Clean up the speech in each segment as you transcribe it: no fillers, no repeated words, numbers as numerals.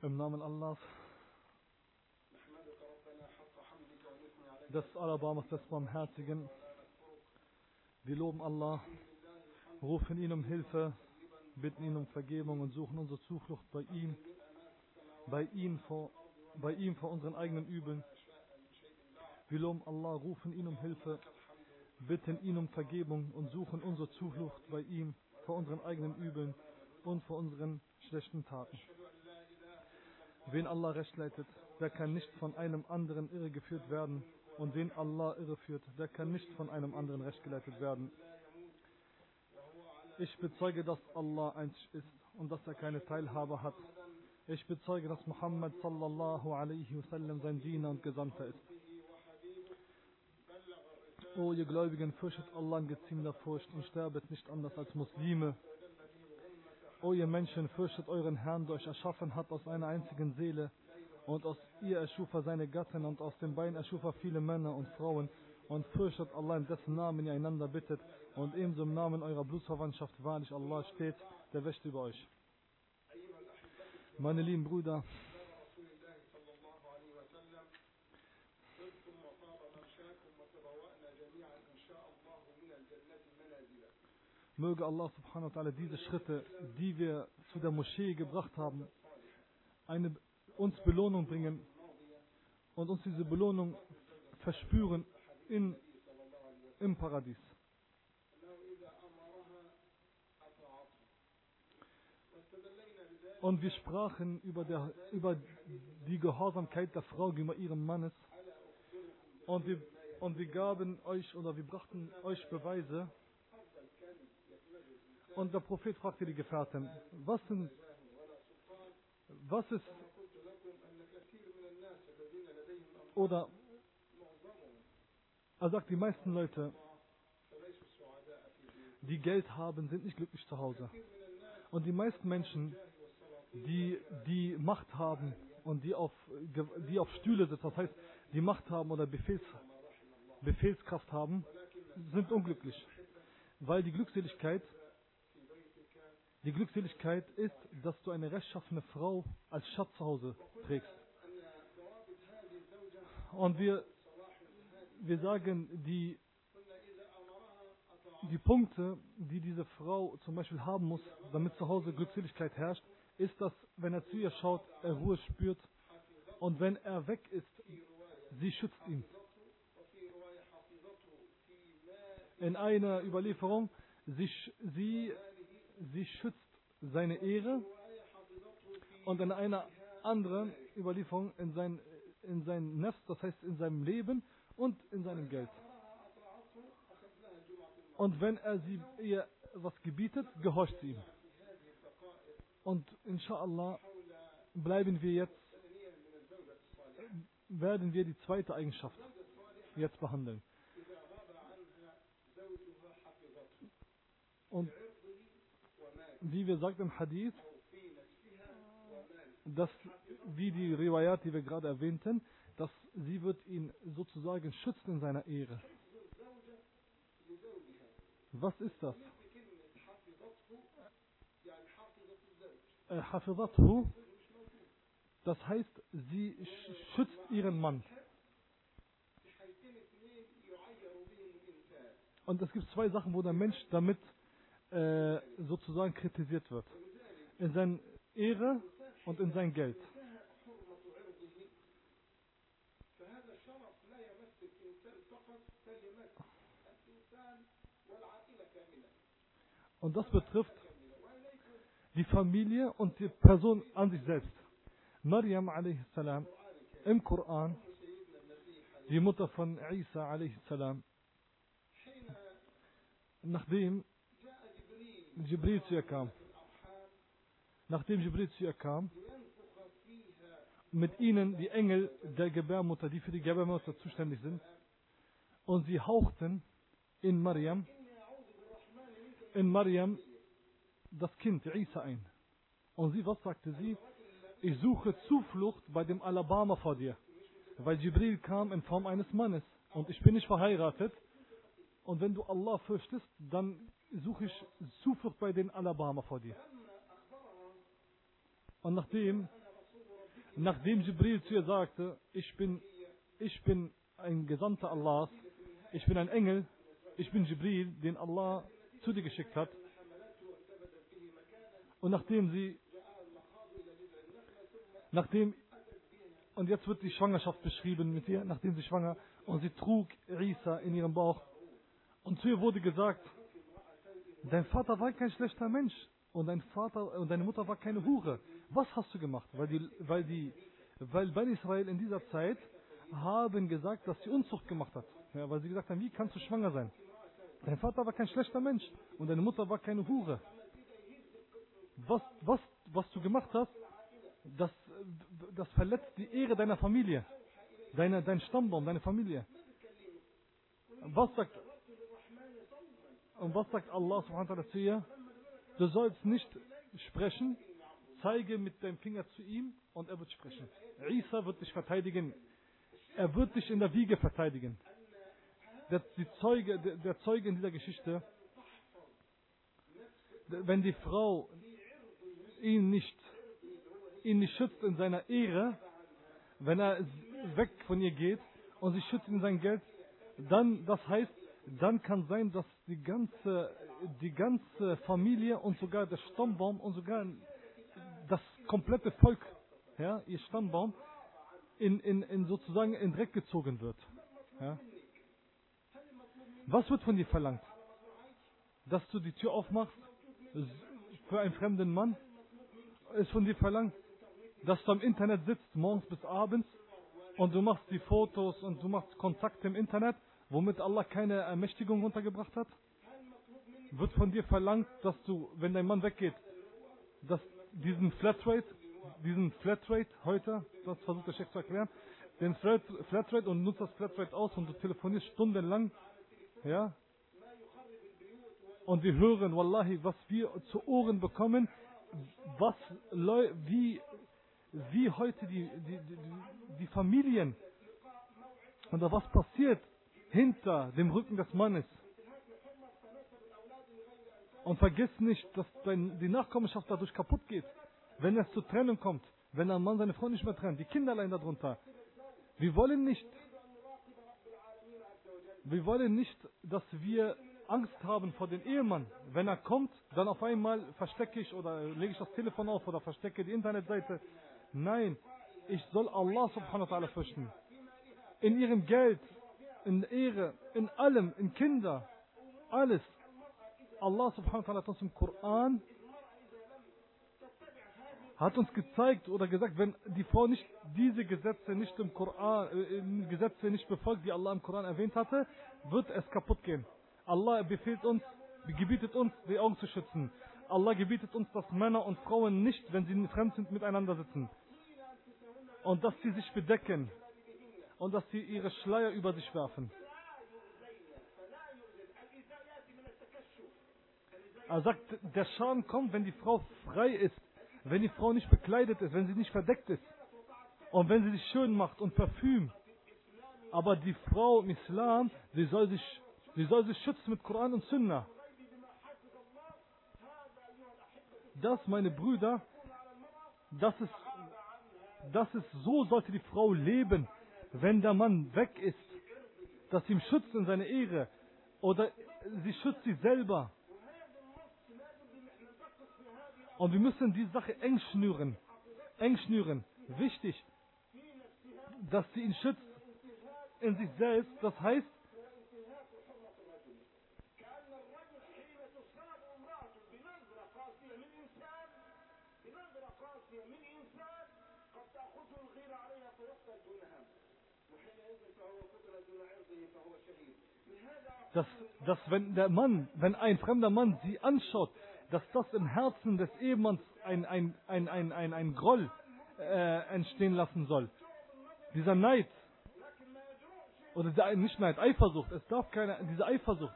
Im Namen Allahs, des Alabamas, des Barmherzigen. Wir loben Allah, rufen ihn um Hilfe, bitten ihn um Vergebung und suchen unsere Zuflucht bei ihm vor unseren eigenen Übeln. Wir loben Allah, rufen ihn um Hilfe, bitten ihn um Vergebung und suchen unsere Zuflucht bei ihm vor unseren eigenen Übeln und vor unseren schlechten Taten. Wen Allah recht leitet, der kann nicht von einem anderen irregeführt werden. Und wen Allah irreführt, der kann nicht von einem anderen recht geleitet werden. Ich bezeuge, dass Allah einzig ist und dass er keine Teilhaber hat. Ich bezeuge, dass Muhammad sallallahu alaihi wasallam sein Diener und Gesandter ist. O ihr Gläubigen, fürchtet Allah in geziemender Furcht und sterbet nicht anders als Muslime. O ihr Menschen, fürchtet euren Herrn, der euch erschaffen hat aus einer einzigen Seele. Und aus ihr erschuf er seine Gatten und aus dem Bein erschuf er viele Männer und Frauen. Und fürchtet Allah, in dessen Namen ihr einander bittet. Und ebenso im Namen eurer Blutsverwandtschaft. Wahrlich, Allah steht der Wächter über euch. Meine lieben Brüder, möge Allah subhanahu wa ta'ala diese Schritte, die wir zu der Moschee gebracht haben, uns Belohnung bringen und uns diese Belohnung verspüren im Paradies. Und wir sprachen über die Gehorsamkeit der Frau gegenüber ihrem Mannes und wir gaben euch oder wir brachten euch Beweise. Und der Prophet fragte die Gefährten, was ist, oder er sagt, die meisten Leute, die Geld haben, sind nicht glücklich zu Hause. Und die meisten Menschen, die Macht haben und die auf Stühle sitzen, das heißt, die Macht haben oder Befehlskraft haben, sind unglücklich. Weil die Glückseligkeit ist, dass du eine rechtschaffene Frau als Schatz zu Hause trägst. Und wir sagen, die Punkte, die diese Frau zum Beispiel haben muss, damit zu Hause Glückseligkeit herrscht, ist, dass, wenn er zu ihr schaut, er Ruhe spürt. Und wenn er weg ist, sie schützt ihn. In einer Überlieferung, sie schützt seine Ehre, und in einer anderen Überlieferung in sein Nefs, das heißt in seinem Leben und in seinem Geld. Und wenn er ihr was gebietet, gehorcht sie ihm. Und inshallah werden wir die zweite Eigenschaft jetzt behandeln. Und wie wir sagten im Hadith, dass, wie die Riwayat, die wir gerade erwähnten, dass sie wird ihn sozusagen schützen in seiner Ehre. Was ist das? Hafizathu, das heißt, sie schützt ihren Mann. Und es gibt zwei Sachen, wo der Mensch damit sozusagen kritisiert wird. In seiner Ehre und in sein Geld. Und das betrifft die Familie und die Person an sich selbst. Maryam a.s. im Koran, die Mutter von Isa a.s., nachdem Jibril zu ihr kam, mit ihnen die Engel der Gebärmutter, die für die Gebärmutter zuständig sind, und sie hauchten in Maryam das Kind Isa ein. Und was sagte sie? Ich suche Zuflucht bei dem Alabama vor dir. Weil Jibril kam in Form eines Mannes und ich bin nicht verheiratet. Und wenn du Allah fürchtest, dann suche ich Zuflucht bei den Alabama vor dir. Und nachdem nachdem Jibril zu ihr sagte, ich bin ein Gesandter Allahs, ich bin ein Engel, ich bin Jibril, den Allah zu dir geschickt hat. Und und jetzt wird die Schwangerschaft beschrieben mit ihr, nachdem sie schwanger, und sie trug Isa in ihrem Bauch. Und zu ihr wurde gesagt, dein Vater war kein schlechter Mensch und deine Mutter war keine Hure. Was hast du gemacht? Weil Bani Israel in dieser Zeit haben gesagt, dass sie Unzucht gemacht hat. Ja, weil sie gesagt haben, wie kannst du schwanger sein? Dein Vater war kein schlechter Mensch und deine Mutter war keine Hure. Was du gemacht hast, das verletzt die Ehre deiner Familie, dein Stammbaum, deine Familie. Was sagt Allah subhanahu wa ta'ala zu ihr? Du sollst nicht sprechen, zeige mit deinem Finger zu ihm und er wird sprechen. Isa wird dich verteidigen. Er wird dich in der Wiege verteidigen. Der Zeuge in dieser Geschichte, wenn die Frau ihn nicht schützt in seiner Ehre, wenn er weg von ihr geht und sie schützt in sein Geld, dann kann sein, dass die ganze Familie und sogar der Stammbaum und sogar das komplette Volk, ja, ihr Stammbaum, sozusagen in Dreck gezogen wird. Ja. Was wird von dir verlangt? Dass du die Tür aufmachst für einen fremden Mann? Ist von dir verlangt, dass du am Internet sitzt, morgens bis abends, und du machst die Fotos und du machst Kontakte im Internet, womit Allah keine Ermächtigung runtergebracht hat? Wird von dir verlangt, dass du, wenn dein Mann weggeht, dass diesen Flatrate heute, das versucht der Sheikh zu erklären, den Flatrate und nutzt das Flatrate aus und du telefonierst stundenlang, ja? Und wir hören, Wallahi, was wir zu Ohren bekommen, wie heute die Familien, oder was passiert hinter dem Rücken des Mannes. Und vergiss nicht, dass die Nachkommenschaft dadurch kaputt geht. Wenn es zur Trennung kommt, wenn ein Mann seine Frau nicht mehr trennt, die Kinder allein darunter. Wir wollen nicht, dass wir Angst haben vor dem Ehemann. Wenn er kommt, dann auf einmal verstecke ich oder lege ich das Telefon auf oder verstecke die Internetseite. Nein, ich soll Allah subhanahu wa ta'ala fürchten. In ihrem Geld, in Ehre, in allem, in Kinder, alles. Allah subhanahu wa ta'ala hat uns im Koran gezeigt oder gesagt, wenn die Frau nicht diese Gesetze nicht im Koran, Gesetze nicht befolgt, die Allah im Koran erwähnt hatte, wird es kaputt gehen. Allah gebietet uns, die Augen zu schützen. Allah gebietet uns, dass Männer und Frauen nicht, wenn sie fremd sind, miteinander sitzen. Und dass sie sich bedecken. Und dass sie ihre Schleier über sich werfen. Er sagt, der Schaden kommt, wenn die Frau frei ist. Wenn die Frau nicht bekleidet ist, wenn sie nicht verdeckt ist. Und wenn sie sich schön macht und Parfüm. Aber die Frau im Islam, sie soll sich schützen mit Koran und Sunna. Das, meine Brüder, so sollte die Frau leben, wenn der Mann weg ist, dass sie ihn schützt in seiner Ehre oder sie schützt sie selber. Und wir müssen die Sache eng schnüren. Wichtig, dass sie ihn schützt in sich selbst. Das heißt, dass wenn ein fremder Mann sie anschaut, dass das im Herzen des Ehemanns ein Groll entstehen lassen soll. Dieser Neid, oder nicht Neid, Eifersucht, es darf diese Eifersucht.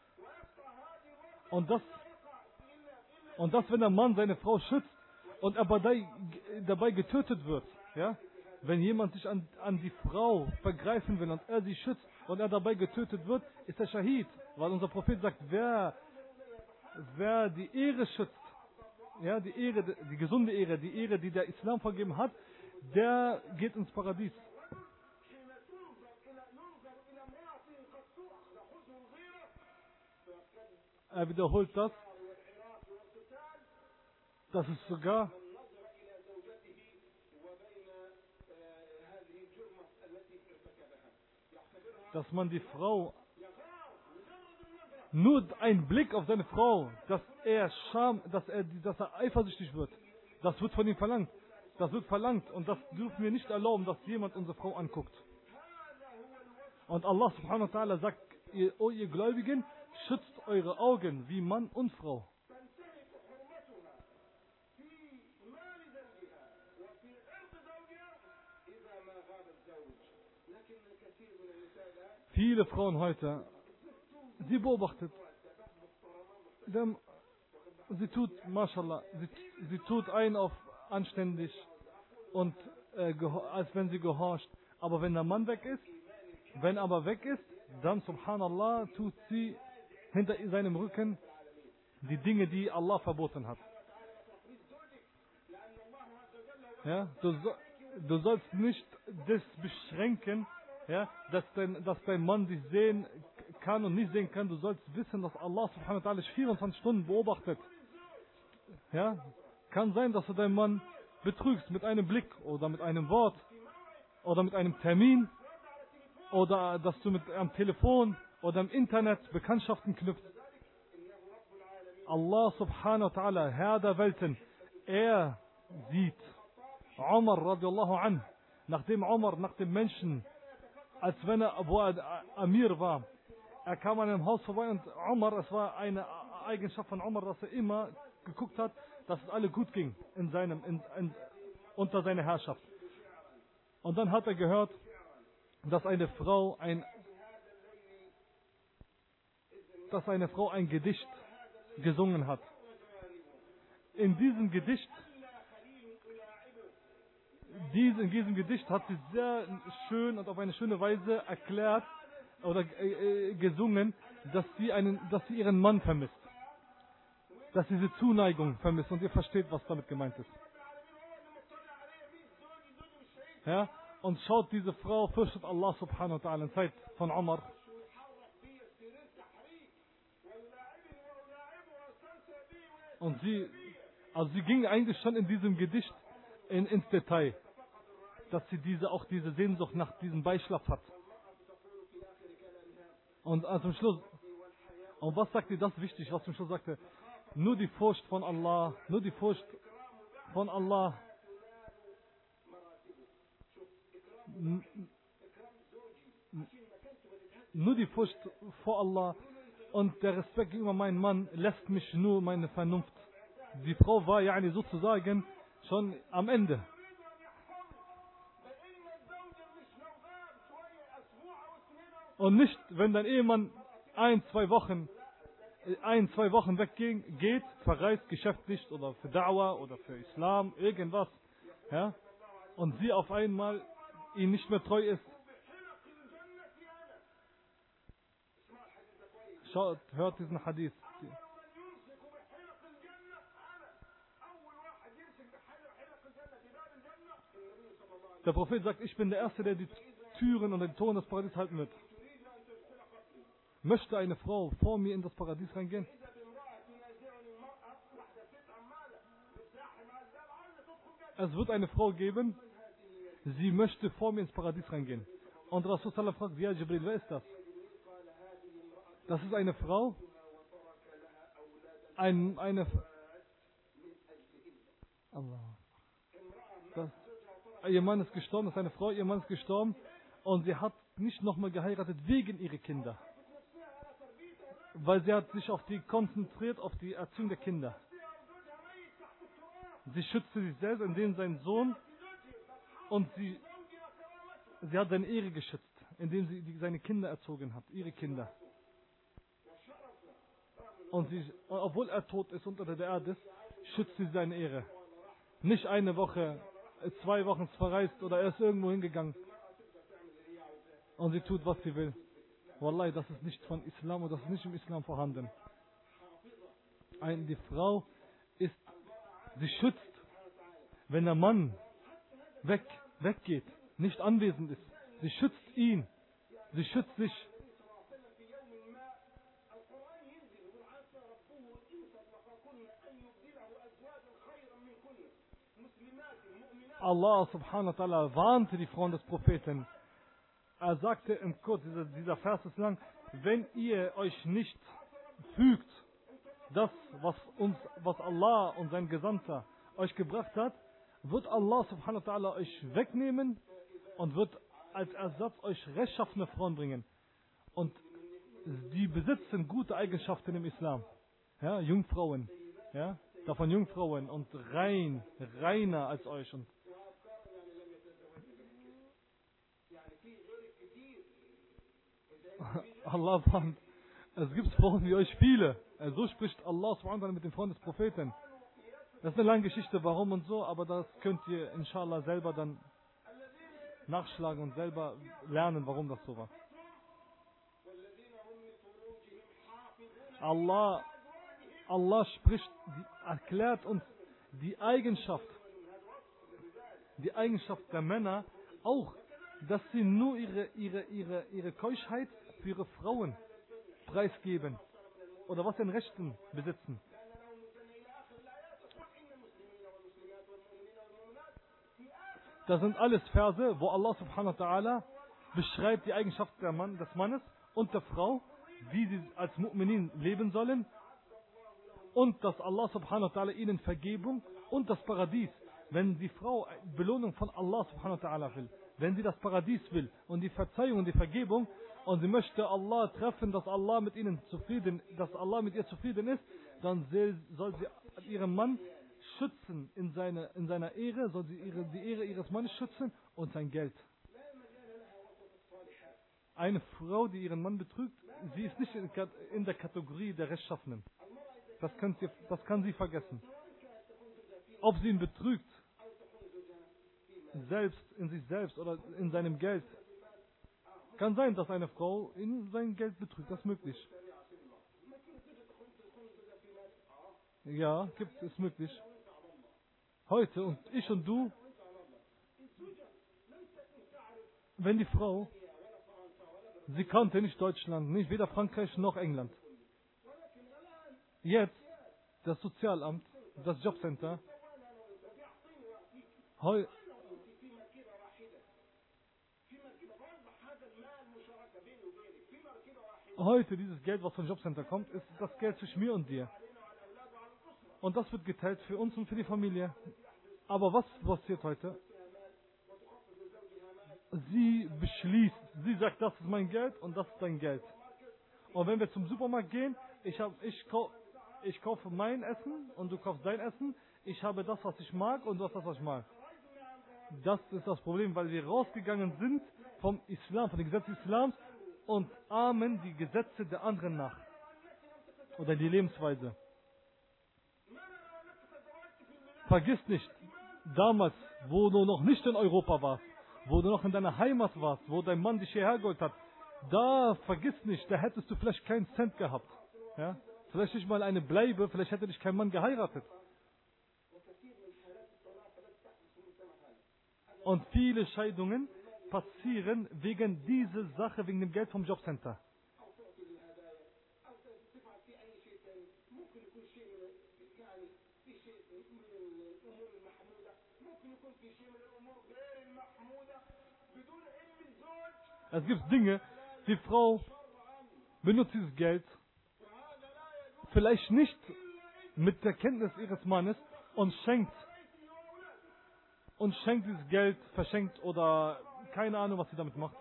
Und das, wenn der Mann seine Frau schützt und er dabei getötet wird, ja? Wenn jemand sich an die Frau vergreifen will und er sie schützt und er dabei getötet wird, ist er Shahid. Weil unser Prophet sagt, wer die Ehre schützt, ja, die gesunde Ehre, die Ehre, die der Islam vergeben hat, der geht ins Paradies. Er wiederholt das, dass es sogar dass man die Frau, nur ein Blick auf seine Frau, dass er eifersüchtig wird, das wird von ihm verlangt. Das wird verlangt und das dürfen wir nicht erlauben, dass jemand unsere Frau anguckt. Und Allah subhanahu wa ta'ala sagt, o ihr Gläubigen, schützt eure Augen wie Mann und Frau. Viele Frauen heute, sie beobachtet, sie tut, mashallah, sie tut ein auf anständig und als wenn sie gehorcht. Aber wenn der Mann weg ist, dann subhanallah tut sie hinter seinem Rücken die Dinge, die Allah verboten hat. Ja, du sollst nicht das beschränken, ja, dass dein Mann dich sehen kann und nicht sehen kann. Du sollst wissen, dass Allah subhanahu wa ta'ala 24 Stunden beobachtet. Ja, kann sein, dass du deinen Mann betrügst mit einem Blick oder mit einem Wort oder mit einem Termin oder dass du am Telefon oder im Internet Bekanntschaften knüpfst. Allah subhanahu wa ta'ala, Herr der Welten, er sieht. Umar radiallahu an, nach dem Menschen, als wenn er Amir war, er kam an einem Haus vorbei und Umar, es war eine Eigenschaft von Umar, dass er immer geguckt hat, dass es alle gut ging unter seiner Herrschaft. Und dann hat er gehört, dass eine Frau ein Gedicht gesungen hat. In diesem Gedicht hat sie sehr schön und auf eine schöne Weise erklärt oder gesungen, dass sie ihren Mann vermisst. Dass sie diese Zuneigung vermisst und ihr versteht, was damit gemeint ist. Ja? Und schaut, diese Frau fürchtet Allah subhanahu wa ta'ala in Zeit von Umar. Und sie ging eigentlich schon in diesem Gedicht ins Detail, dass sie diese Sehnsucht nach diesem Beischlaf hat. Und zum Schluss, und was sagt ihr das wichtig, was zum Schluss sagte? Nur die Furcht von Allah, nur die Furcht vor Allah und der Respekt gegenüber meinem Mann lässt mich nur meine Vernunft. Die Frau war ja sozusagen schon am Ende. Und nicht, wenn dein Ehemann ein, zwei Wochen weggeht, verreist geschäftlich oder für Da'wah oder für Islam, irgendwas, ja, und sie auf einmal ihm nicht mehr treu ist. Schaut, hört diesen Hadith. Der Prophet sagt, ich bin der Erste, der die Türen und den Toren des Paradies halten wird. Möchte eine Frau vor mir in das Paradies reingehen? Es wird eine Frau geben, sie möchte vor mir ins Paradies reingehen. Und Rasul sallallahu fragt, ja Jibril, wer ist das? Das ist eine Frau, ihr Mann ist gestorben, das ist eine Frau, ihr Mann ist gestorben und sie hat nicht nochmal geheiratet wegen ihrer Kinder. Weil sie hat sich konzentriert auf die Erziehung der Kinder. Sie schützte sich selbst, indem sein Sohn und sie hat seine Ehre geschützt, indem sie seine Kinder erzogen hat, ihre Kinder. Und obwohl er tot ist unter der Erde, schützt sie seine Ehre. Nicht eine Woche, 2 Wochen verreist oder er ist irgendwo hingegangen und sie tut, was sie will. Wallahi, das ist nicht von Islam und das ist nicht im Islam vorhanden. Die Frau sie schützt, wenn der Mann weggeht, nicht anwesend ist. Sie schützt ihn, sie schützt sich. Allah subhanahu wa ta'ala warnte die Frauen des Propheten. Er sagte im Kurz, dieser Vers ist lang, wenn ihr euch nicht fügt, das, was Allah und sein Gesandter euch gebracht hat, wird Allah subhanahu wa ta'ala euch wegnehmen und wird als Ersatz euch rechtschaffene Frauen bringen. Und die besitzen gute Eigenschaften im Islam. Ja, Jungfrauen. Ja, davon Jungfrauen und reiner als euch. Und Allah warnt, es gibt Frauen wie euch viele. So spricht Allah subhanahu wa ta'ala mit den Frauen des Propheten. Das ist eine lange Geschichte, warum und so, aber das könnt ihr inshallah selber dann nachschlagen und selber lernen, warum das so war. Allah spricht, erklärt uns die Eigenschaft der Männer auch, dass sie nur ihre Keuschheit für ihre Frauen preisgeben oder was sie an Rechten besitzen. Das sind alles Verse, wo Allah subhanahu wa ta'ala beschreibt die Eigenschaft des Mannes und der Frau, wie sie als Mu'minin leben sollen und dass Allah subhanahu wa ta'ala ihnen Vergebung und das Paradies, wenn die Frau Belohnung von Allah subhanahu wa ta'ala will, wenn sie das Paradies will und die Verzeihung und die Vergebung und sie möchte Allah treffen, dass Allah mit ihr zufrieden ist, dann soll sie ihren Mann schützen in seiner Ehre, soll sie die Ehre ihres Mannes schützen und sein Geld. Eine Frau, die ihren Mann betrügt, sie ist nicht in der Kategorie der Rechtschaffenen. Das kann sie vergessen. Ob sie ihn betrügt, in sich selbst oder in seinem Geld. Kann sein, dass eine Frau in sein Geld betrügt, das ist möglich. Ja, ist möglich. Heute und ich und du, wenn die Frau, sie kannte nicht Deutschland, nicht weder Frankreich noch England. Jetzt, das Sozialamt, das Jobcenter, heute dieses Geld, was vom Jobcenter kommt, ist das Geld zwischen mir und dir. Und das wird geteilt für uns und für die Familie. Aber was passiert heute? Sie beschließt, sie sagt, das ist mein Geld und das ist dein Geld. Und wenn wir zum Supermarkt gehen, ich kaufe mein Essen und du kaufst dein Essen. Ich habe das, was ich mag und du hast das, was ich mag. Das ist das Problem, weil wir rausgegangen sind vom Islam, von den Gesetzen des Islams und ahmen die Gesetze der anderen nach. Oder die Lebensweise. Vergiss nicht, damals, wo du noch nicht in Europa warst, wo du noch in deiner Heimat warst, wo dein Mann dich hierher geholt hat, da vergiss nicht, da hättest du vielleicht keinen Cent gehabt. Ja? Vielleicht nicht mal eine Bleibe, vielleicht hätte dich kein Mann geheiratet. Und viele Scheidungen passieren wegen dieser Sache, wegen dem Geld vom Jobcenter. Es gibt Dinge, die Frau benutzt dieses Geld, vielleicht nicht mit der Kenntnis ihres Mannes und schenkt dieses Geld, verschenkt oder keine Ahnung, was sie damit macht.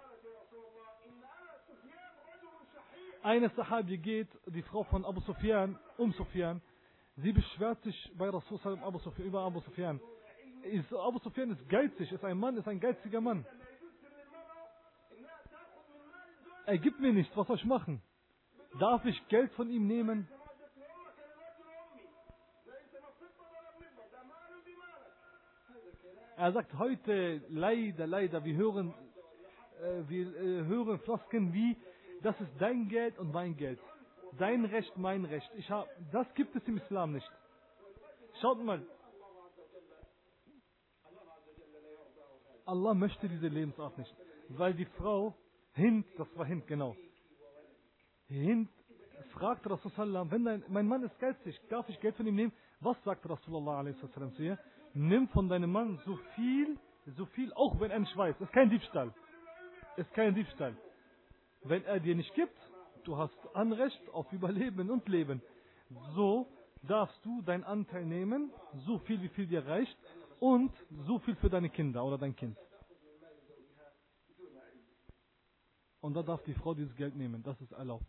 Eine Sahabi geht, die Frau von Abu Sufyan, Sufyan, sie beschwert sich bei Rasul über Abu Sufyan. Abu Sufyan ist geizig, ist ein geiziger Mann. Er gibt mir nichts, was soll ich machen? Darf ich Geld von ihm nehmen? Er sagt heute, leider, wir hören Floskeln wie, das ist dein Geld und mein Geld. Dein Recht, mein Recht. Das gibt es im Islam nicht. Schaut mal. Allah möchte diese Lebensart nicht. Weil die Frau, Hind, das war Hind, genau. Hind fragte Rasulullah, wenn mein Mann ist geizig, darf ich Geld von ihm nehmen? Was sagte Rasulullah a.s. zu ihr? Nimm von deinem Mann so viel, auch wenn er nicht weiß. Ist kein Diebstahl. Ist kein Diebstahl. Wenn er dir nicht gibt, du hast Anrecht auf Überleben und Leben. So darfst du deinen Anteil nehmen, so viel, wie viel dir reicht, und so viel für deine Kinder oder dein Kind. Und da darf die Frau dieses Geld nehmen, das ist erlaubt.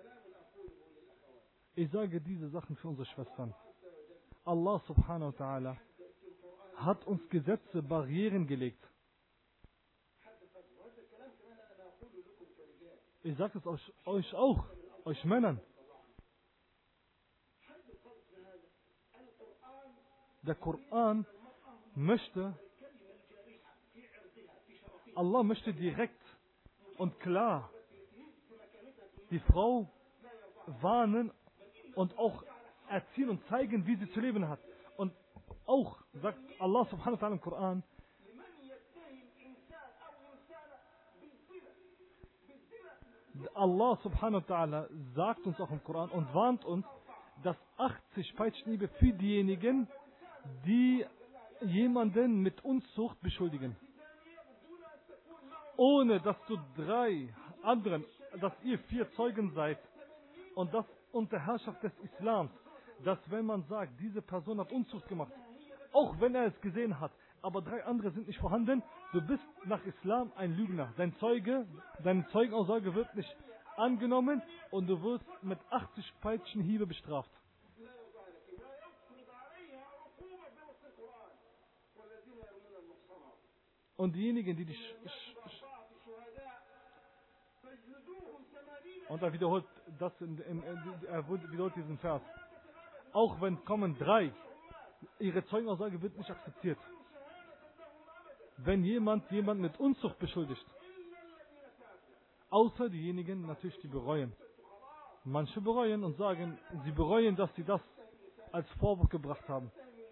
Ich sage diese Sachen für unsere Schwestern. Allah subhanahu wa ta'ala hat uns Gesetze, Barrieren gelegt. Ich sage es euch auch, euch Männern. Der Koran möchte, Allah möchte direkt und klar die Frau warnen und auch erziehen und zeigen, wie sie zu leben hat. Und auch sagt Allah subhanahu wa ta'ala im Koran, Allah subhanahu wa ta'ala sagt uns auch im Koran und warnt uns, dass 80 Peitschenhiebe für diejenigen, die jemanden mit Unzucht beschuldigen. Ohne dass du 3 anderen, dass ihr 4 Zeugen seid und das unter Herrschaft des Islams, dass wenn man sagt, diese Person hat Unzucht gemacht, auch wenn er es gesehen hat, aber 3 andere sind nicht vorhanden, du bist nach Islam ein Lügner. Deine Zeugenaussage wird nicht angenommen und du wirst mit 80 Peitschenhiebe bestraft. Und diejenigen, die dich... Und er wiederholt wiederholt diesen Vers. Auch wenn kommen 3, ihre Zeugenaussage wird nicht akzeptiert. Wenn jemand mit Unzucht beschuldigt. Außer diejenigen natürlich, die bereuen. Manche bereuen und sagen, sie bereuen, dass sie das als Vorwurf gebracht haben.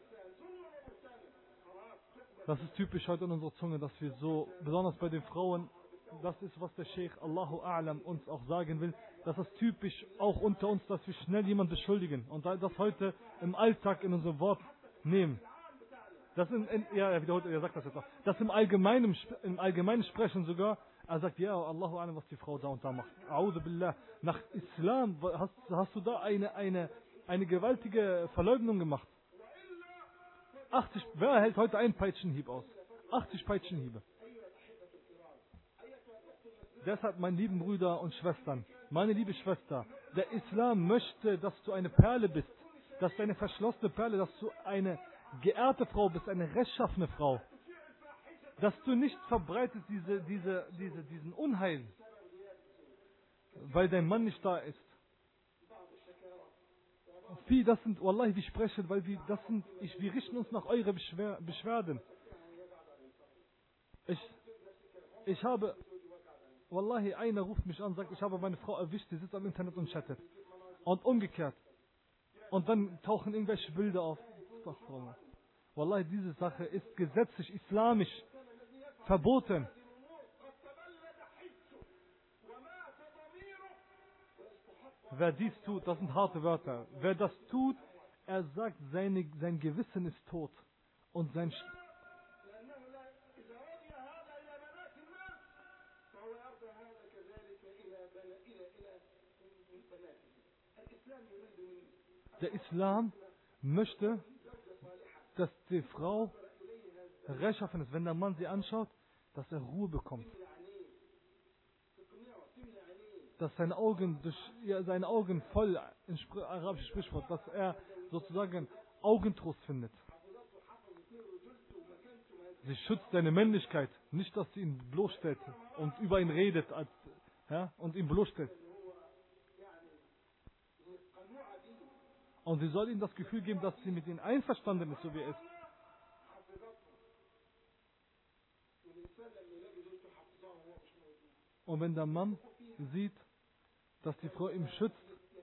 Das ist typisch heute in unserer Zunge, dass wir so, besonders bei den Frauen, das ist, was der Sheikh Allahu A'lam uns auch sagen will, das ist typisch auch unter uns, dass wir schnell jemanden beschuldigen und das heute im Alltag in unser Wort nehmen. Das er sagt das jetzt auch. Das im Allgemeinen Sprechen sogar, er sagt, ja, Allahu A'lam, was die Frau da und da macht. A'udhu Billah. Nach Islam hast du da eine gewaltige Verleugnung gemacht. 80, wer hält heute einen Peitschenhieb aus? 80 Peitschenhiebe. Deshalb, meine lieben Brüder und Schwestern, meine liebe Schwester, der Islam möchte, dass du eine Perle bist, dass du eine verschlossene Perle, dass du eine geehrte Frau bist, eine rechtschaffene Frau. Dass du nicht verbreitest diesen Unheil, weil dein Mann nicht da ist. Das sind, Wallahi, wir sprechen, weil wir richten uns nach euren Beschwerden. Ich habe, Wallahi, einer ruft mich an, sagt, ich habe meine Frau erwischt, die sitzt am Internet und chattet. Und umgekehrt. Und dann tauchen irgendwelche Bilder auf. Wallahi, diese Sache ist gesetzlich, islamisch verboten. Wer dies tut, das sind harte Wörter. Wer das tut, er sagt, sein Gewissen ist tot. Und der Islam möchte, dass die Frau rechtschaffen ist. Wenn der Mann sie anschaut, dass er Ruhe bekommt. Dass seine Augen voll, in arabisches Sprichwort, dass er sozusagen Augentrost findet. Sie schützt seine Männlichkeit, nicht, dass sie ihn bloßstellt und über ihn redet und ihn bloßstellt. Und sie soll ihm das Gefühl geben, dass sie mit ihm einverstanden ist, so wie er ist. Und wenn der Mann sieht, dass die Frau ihn schützt,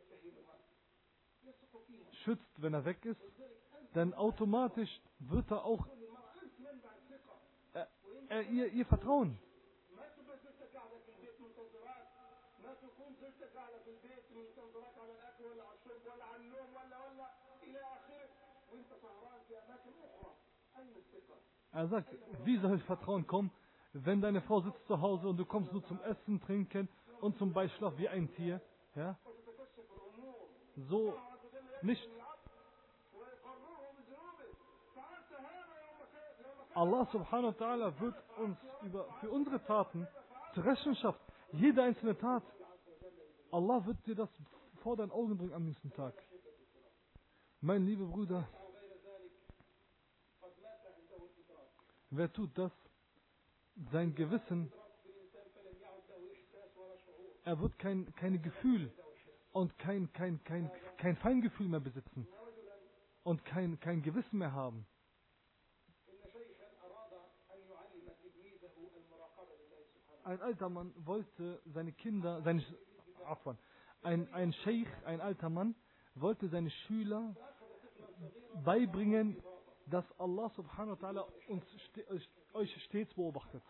wenn er weg ist, dann automatisch wird er auch, er ihr Vertrauen. Er sagt, wie soll Vertrauen kommen, wenn deine Frau sitzt zu Hause und du kommst nur zum Essen, Trinken und zum Beischlaf wie ein Tier? Ja? So nicht. Allah subhanahu wa ta'ala wird uns für unsere Taten zur Rechenschaft, jede einzelne Tat. Allah wird dir das vor deinen Augen bringen am nächsten Tag. Mein lieber Bruder, wer tut das? Sein Gewissen, er wird kein Gefühl und kein Feingefühl mehr besitzen und kein Gewissen mehr haben. Ein alter Mann wollte seine Kinder, ein Scheich, ein alter Mann, wollte seine Schüler beibringen, dass Allah subhanahu wa ta'ala euch stets beobachtet.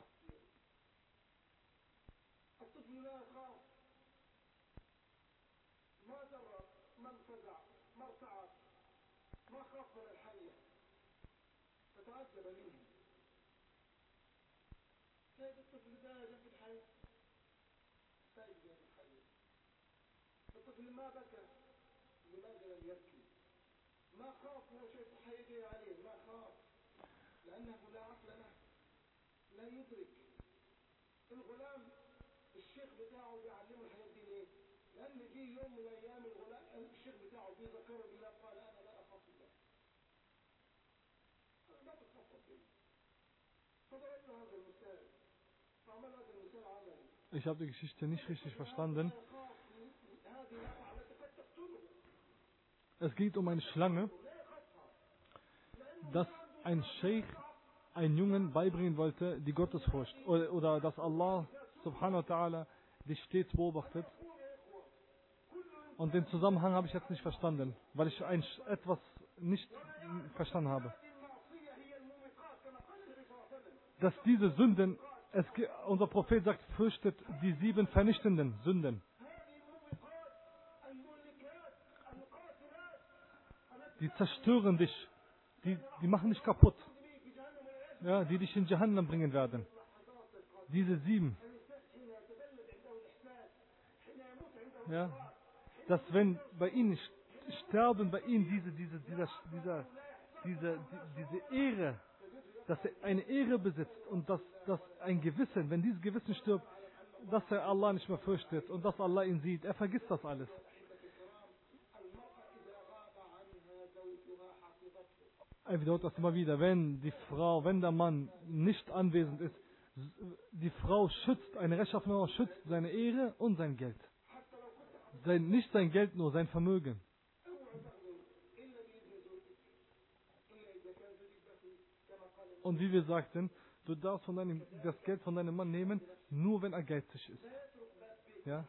Ich habe die Geschichte nicht richtig verstanden. Es geht um eine Schlange, dass ein Scheich einen Jungen beibringen wollte, die Gottesfurcht. Oder dass Allah subhanahu wa ta'ala dich stets beobachtet. Und den Zusammenhang habe ich jetzt nicht verstanden, weil ich etwas nicht verstanden habe. Dass diese Sünden, unser Prophet sagt, fürchtet die 7 vernichtenden Sünden. Die zerstören dich, die machen dich kaputt, ja, die dich in Jahannam bringen werden. Diese 7. Ja, dass wenn bei ihnen sterben, bei ihnen diese Ehre, dass er eine Ehre besitzt und dass ein Gewissen, wenn dieses Gewissen stirbt, dass er Allah nicht mehr fürchtet und dass Allah ihn sieht, er vergisst das alles. Er wiederholt das immer wieder, wenn der Mann nicht anwesend ist, die Frau schützt, eine rechtschaffene Frau schützt seine Ehre und sein Geld. Nicht sein Geld nur, sein Vermögen. Und wie wir sagten, du darfst das Geld von deinem Mann nehmen, nur wenn er geizig ist. Ja?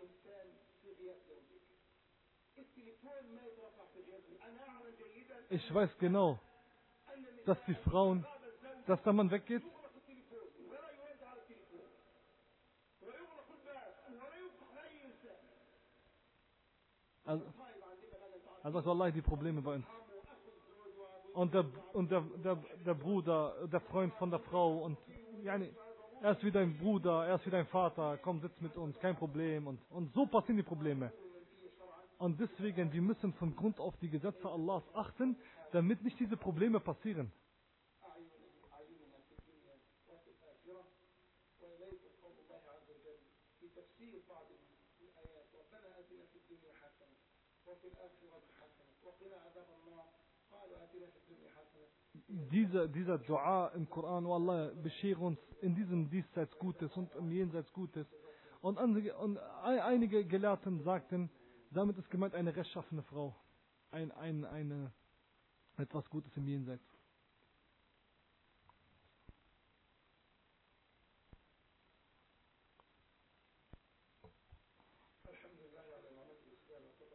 Ich weiß genau, dass dass der Mann weggeht. Also Allah, die Probleme bei uns. Und der Bruder, der Freund von der Frau und er ist wie dein Bruder, er ist wie dein Vater, komm, sitz mit uns, kein Problem. Und so passieren die Probleme. Und deswegen, wir müssen von Grund auf die Gesetze Allahs achten, damit nicht diese Probleme passieren. Dieser Dua im Koran, oh Allah, beschere uns in diesem Diesseits Gutes und im Jenseits Gutes. Und einige Gelehrten sagten, damit ist gemeint eine rechtschaffene Frau. Etwas Gutes im Jenseits.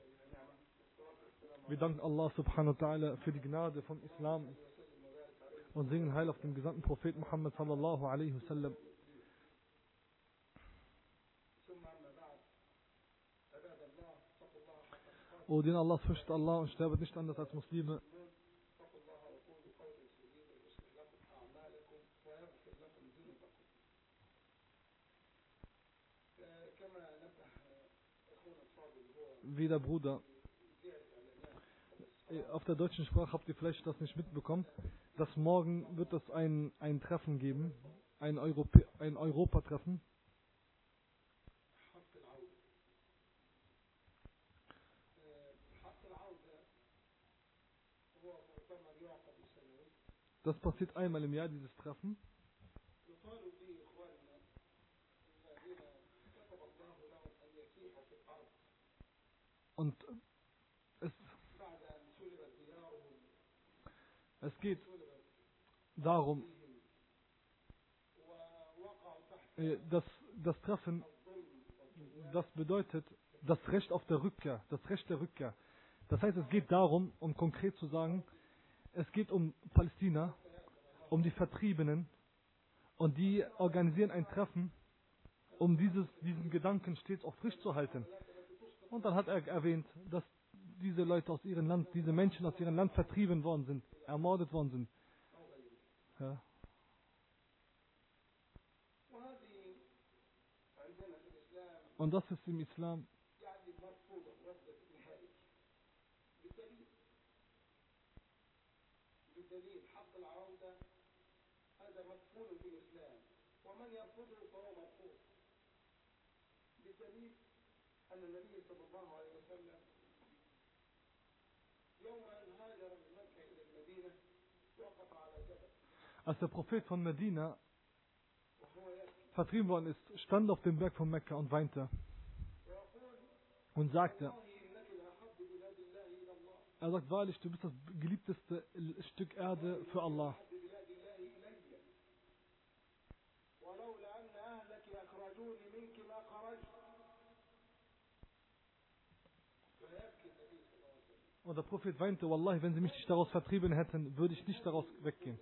Wir danken Allah subhanahu wa ta'ala für die Gnade vom Islam und singen Heil auf den gesandten Propheten Muhammad sallallahu alaihi wasallam. O den Allah fürchtet Allah und sterbet nicht anders als Muslime. Wie der Bruder. Auf der deutschen Sprache habt ihr vielleicht das nicht mitbekommen, dass morgen wird es ein Treffen geben, ein Europatreffen. Das passiert einmal im Jahr, dieses Treffen. Und es geht darum, dass das Treffen, das bedeutet das Recht auf der Rückkehr, das Recht der Rückkehr. Das heißt, es geht darum, um konkret zu sagen, es geht um Palästina, um die Vertriebenen, und die organisieren ein Treffen, um diesen Gedanken stets auch frisch zu halten. Und dann hat er erwähnt, dass diese Leute aus ihrem Land, diese Menschen aus ihrem Land vertrieben worden sind, ermordet worden sind. Ja. Und das ist im Islam als der Prophet von Medina vertrieben worden ist, stand auf dem Berg von Mekka und weinte und sagte, er sagt, wahrlich, du bist das geliebteste Stück Erde für Allah. Und der Prophet weinte, Wallahi, wenn sie mich nicht daraus vertrieben hätten, würde ich nicht daraus weggehen.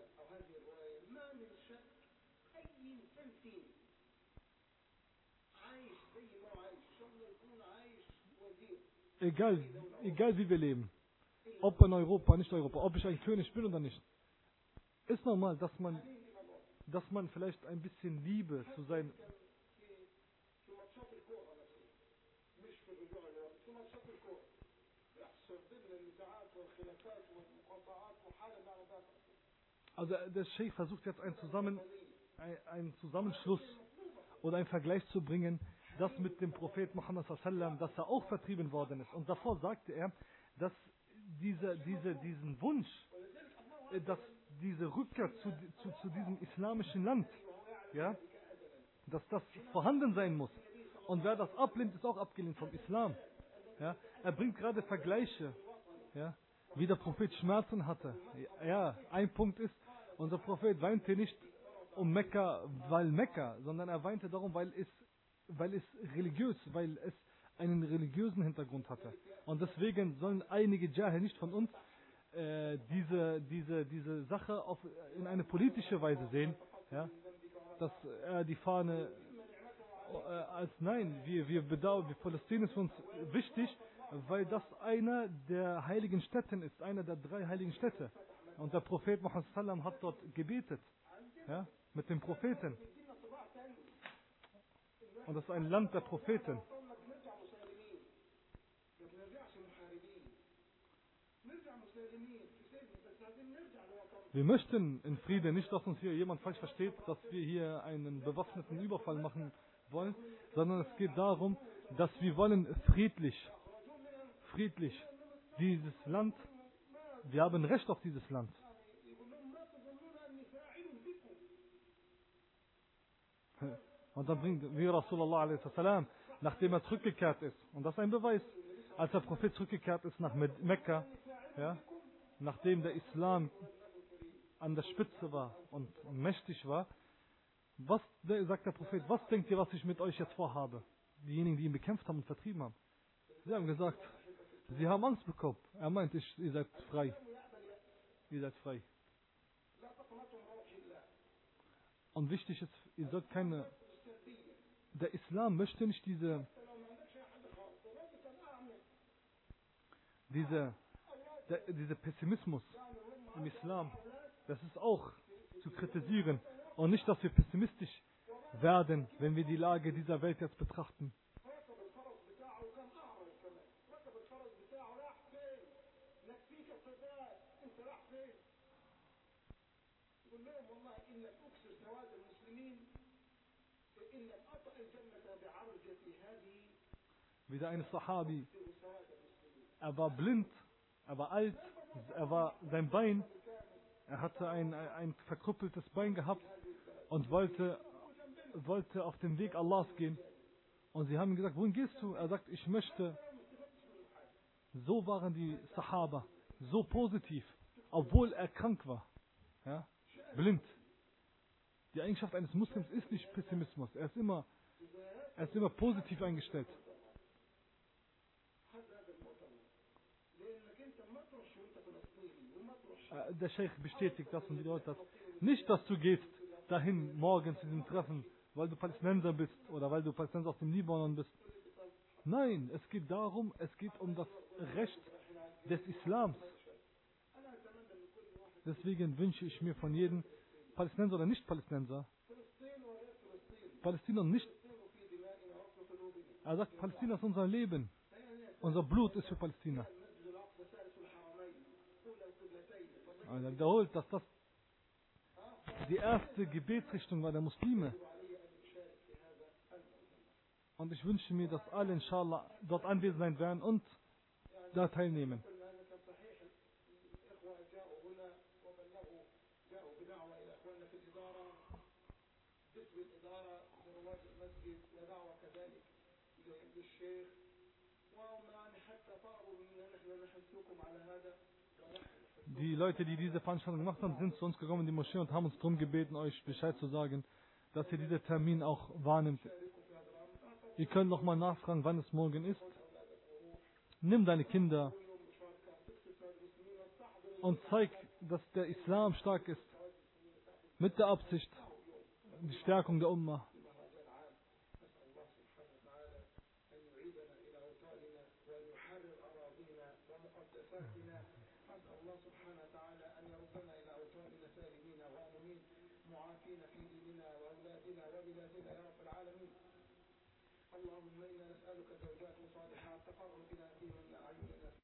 Egal wie wir leben, ob in Europa, nicht Europa, ob ich ein König bin oder nicht, ist normal, dass man vielleicht ein bisschen Liebe zu sein. Also der Sheikh versucht jetzt einen Zusammenschluss oder einen Vergleich zu bringen, das mit dem Prophet Muhammad sallam, dass er auch vertrieben worden ist. Und davor sagte er, dass diesen Wunsch, dass diese Rückkehr zu diesem islamischen Land, ja, dass das vorhanden sein muss. Und wer das ablehnt, ist auch abgelehnt vom Islam. Ja. Er bringt gerade Vergleiche, ja, wie der Prophet Schmerzen hatte. Ja, ein Punkt ist, unser Prophet weinte nicht um Mekka, sondern er weinte darum, weil es einen religiösen Hintergrund hatte. Und deswegen sollen einige Jahil nicht von uns diese Sache in eine politische Weise sehen, ja, dass er die Fahne als nein, wir bedauern, Palästina ist für uns wichtig, weil das einer der heiligen Städten ist, einer der 3 heiligen Städte. Und der Prophet Muhammad sallam hat dort gebetet, ja, mit dem Propheten. Und das ist ein Land der Propheten. Wir möchten in Frieden, nicht, dass uns hier jemand falsch versteht, dass wir hier einen bewaffneten Überfall machen wollen, sondern es geht darum, dass wir wollen friedlich dieses Land, wir haben Recht auf dieses Land. Und dann bringt wir Rasulullah a.s., nachdem er zurückgekehrt ist, und das ist ein Beweis, als der Prophet zurückgekehrt ist nach Mekka, ja, nachdem der Islam an der Spitze war und mächtig war, sagt der Prophet, was denkt ihr, was ich mit euch jetzt vorhabe? Diejenigen, die ihn bekämpft haben und vertrieben haben. Sie haben gesagt, sie haben Angst bekommen. Er meint, ihr seid frei. Ihr seid frei. Und wichtig ist, ihr sollt keine, der Islam möchte nicht dieser Pessimismus im Islam. Das ist auch zu kritisieren. Und nicht, dass wir pessimistisch werden, wenn wir die Lage dieser Welt jetzt betrachten. Wieder ein Sahabi. Er war blind, er war alt, sein Bein, er hatte ein verkrüppeltes Bein gehabt und wollte auf den Weg Allahs gehen. Und sie haben ihm gesagt, wohin gehst du? Er sagt, ich möchte. So waren die Sahaba, so positiv, obwohl er krank war, ja, blind. Die Eigenschaft eines Muslims ist nicht Pessimismus, er ist immer positiv eingestellt. Der Sheikh bestätigt das und wiederholt das. Nicht, dass du gehst dahin morgen zu diesem Treffen, weil du Palästinenser bist oder weil du Palästinenser aus dem Libanon bist. Nein, es geht um das Recht des Islams. Deswegen wünsche ich mir von jedem Palästinenser oder Nicht-Palästinenser, Palästina nicht. Er sagt, Palästina ist unser Leben. Unser Blut ist für Palästina. Er wiederholt, dass das die erste Gebetsrichtung war der Muslime. Und ich wünsche mir, dass alle inshallah dort anwesend sein werden und da teilnehmen. Die Leute, die diese Veranstaltung gemacht haben, sind zu uns gekommen in die Moschee und haben uns darum gebeten, euch Bescheid zu sagen, dass ihr diesen Termin auch wahrnimmt. Ihr könnt noch mal nachfragen, wann es morgen ist. Nimm deine Kinder und zeig, dass der Islam stark ist. Mit der Absicht, die Stärkung der Ummah. اللهم إنا نسألك زوجات صالحات تقر بنا فيهن أعيننا